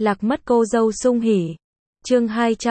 Lạc mất cô dâu sung hỉ. Chương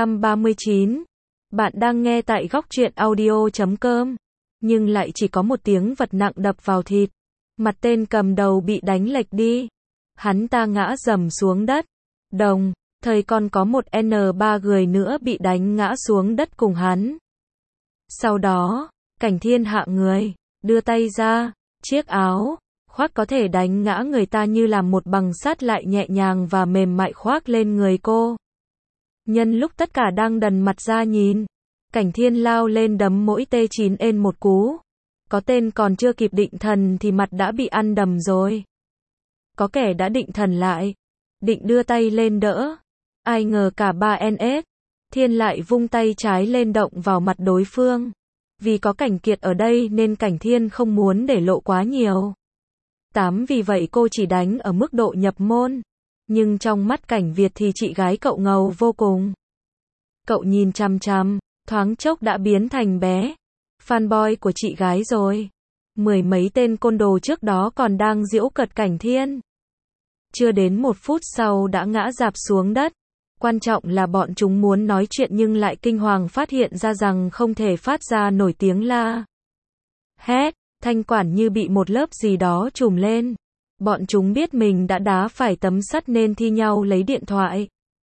239. Bạn đang nghe tại góc truyện audio.com. Nhưng lại chỉ có một tiếng vật nặng đập vào thịt. Mặt tên cầm đầu bị đánh lệch đi. Hắn ta ngã rầm xuống đất. Đồng thời còn có một N3 người nữa bị đánh ngã xuống đất cùng hắn. Sau đó, Cảnh Thiên hạ người, đưa tay ra, chiếc áo khoác có thể đánh ngã người ta như làm một bằng sắt lại nhẹ nhàng và mềm mại khoác lên người cô. Nhân lúc tất cả đang đần mặt ra nhìn, Cảnh Thiên lao lên đấm mỗi T9N một cú. Có tên còn chưa kịp định thần thì mặt đã bị ăn đầm rồi. Có kẻ đã định thần lại, định đưa tay lên đỡ. Ai ngờ cả 3NS, Thiên lại vung tay trái lên động vào mặt đối phương. Vì có Cảnh Kiệt ở đây nên Cảnh Thiên không muốn để lộ quá nhiều. Vì vậy cô chỉ đánh ở mức độ nhập môn. Nhưng trong mắt Cảnh Việt thì chị gái cậu ngầu vô cùng. Cậu nhìn chằm chằm, thoáng chốc đã biến thành bé fanboy của chị gái rồi. Mười mấy tên côn đồ trước đó còn đang giễu cợt Cảnh Thiên. Chưa đến một phút sau đã ngã rạp xuống đất. Quan trọng là bọn chúng muốn nói chuyện nhưng lại kinh hoàng phát hiện ra rằng không thể phát ra nổi tiếng la hét. Thanh quản như bị một lớp gì đó trùm lên. Bọn chúng biết mình đã đá phải tấm sắt nên thi nhau lấy điện thoại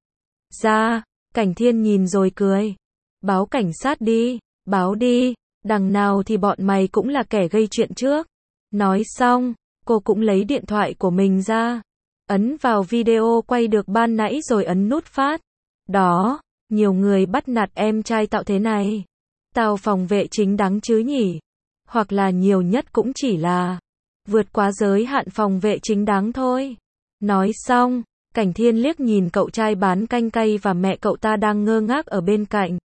ra. Cảnh Thiên nhìn rồi cười. Báo cảnh sát đi, báo đi, đằng nào thì bọn mày cũng là kẻ gây chuyện trước. Nói xong, cô cũng lấy điện thoại của mình ra. Ấn vào video quay được ban nãy rồi ấn nút phát. Đó, nhiều người bắt nạt em trai tạo thế này. Tao phòng vệ chính đáng chứ nhỉ? Hoặc là nhiều nhất cũng chỉ là vượt quá giới hạn phòng vệ chính đáng thôi. Nói xong, Cảnh Thiên liếc nhìn cậu trai bán canh cay và mẹ cậu ta đang ngơ ngác ở bên cạnh.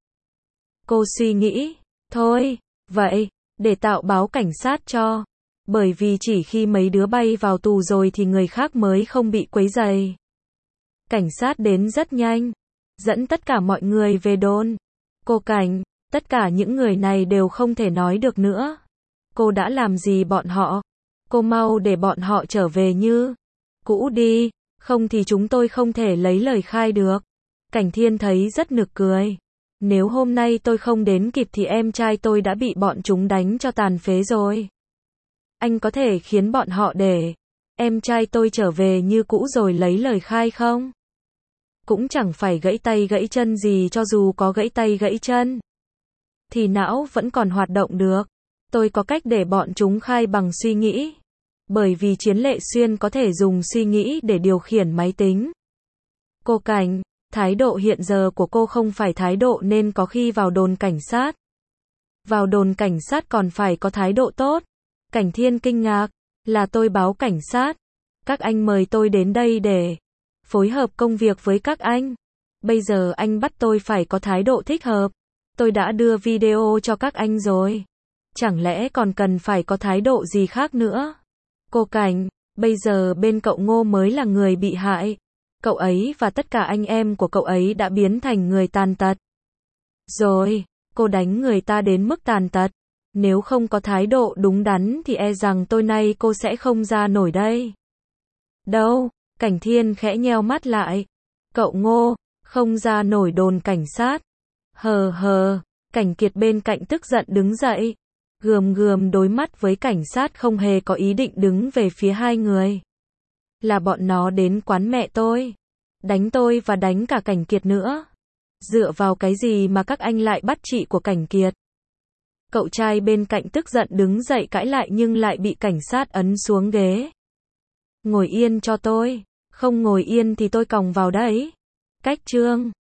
Cô suy nghĩ, thôi, vậy, để tạo báo cảnh sát cho. Bởi vì chỉ khi mấy đứa bay vào tù rồi thì người khác mới không bị quấy rầy. Cảnh sát đến rất nhanh, dẫn tất cả mọi người về đồn. Cô Cảnh, tất cả những người này đều không thể nói được nữa. Cô đã làm gì bọn họ? Cô mau để bọn họ trở về như cũ đi, không thì chúng tôi không thể lấy lời khai được. Cảnh Thiên thấy rất nực cười. Nếu hôm nay tôi không đến kịp thì em trai tôi đã bị bọn chúng đánh cho tàn phế rồi. Anh có thể khiến bọn họ để em trai tôi trở về như cũ rồi lấy lời khai không? Cũng chẳng phải gãy tay gãy chân gì, cho dù có gãy tay gãy chân thì não vẫn còn hoạt động được. Tôi có cách để bọn chúng khai bằng suy nghĩ. Bởi vì Chiến Lệ Xuyên có thể dùng suy nghĩ để điều khiển máy tính. Cô Cảnh, thái độ hiện giờ của cô không phải thái độ nên có khi vào đồn cảnh sát. Vào đồn cảnh sát còn phải có thái độ tốt. Cảnh Thiên kinh ngạc, là tôi báo cảnh sát. Các anh mời tôi đến đây để phối hợp công việc với các anh. Bây giờ anh bắt tôi phải có thái độ thích hợp. Tôi đã đưa video cho các anh rồi. Chẳng lẽ còn cần phải có thái độ gì khác nữa? Cô Cảnh, bây giờ bên cậu Ngô mới là người bị hại. Cậu ấy và tất cả anh em của cậu ấy đã biến thành người tàn tật. Rồi, cô đánh người ta đến mức tàn tật. Nếu không có thái độ đúng đắn thì e rằng tôi nay cô sẽ không ra nổi đây. Đâu? Cảnh Thiên khẽ nheo mắt lại. Cậu Ngô, không ra nổi đồn cảnh sát. Hờ, Cảnh Kiệt bên cạnh tức giận đứng dậy. Gườm đối mắt với cảnh sát, không hề có ý định đứng về phía hai người. Là bọn nó đến quán mẹ tôi. Đánh tôi và đánh cả Cảnh Kiệt nữa. Dựa vào cái gì mà các anh lại bắt chị của Cảnh Kiệt? Cậu trai bên cạnh tức giận đứng dậy cãi lại nhưng lại bị cảnh sát ấn xuống ghế. Ngồi yên cho tôi. Không ngồi yên thì tôi còng vào đấy. Cách trương.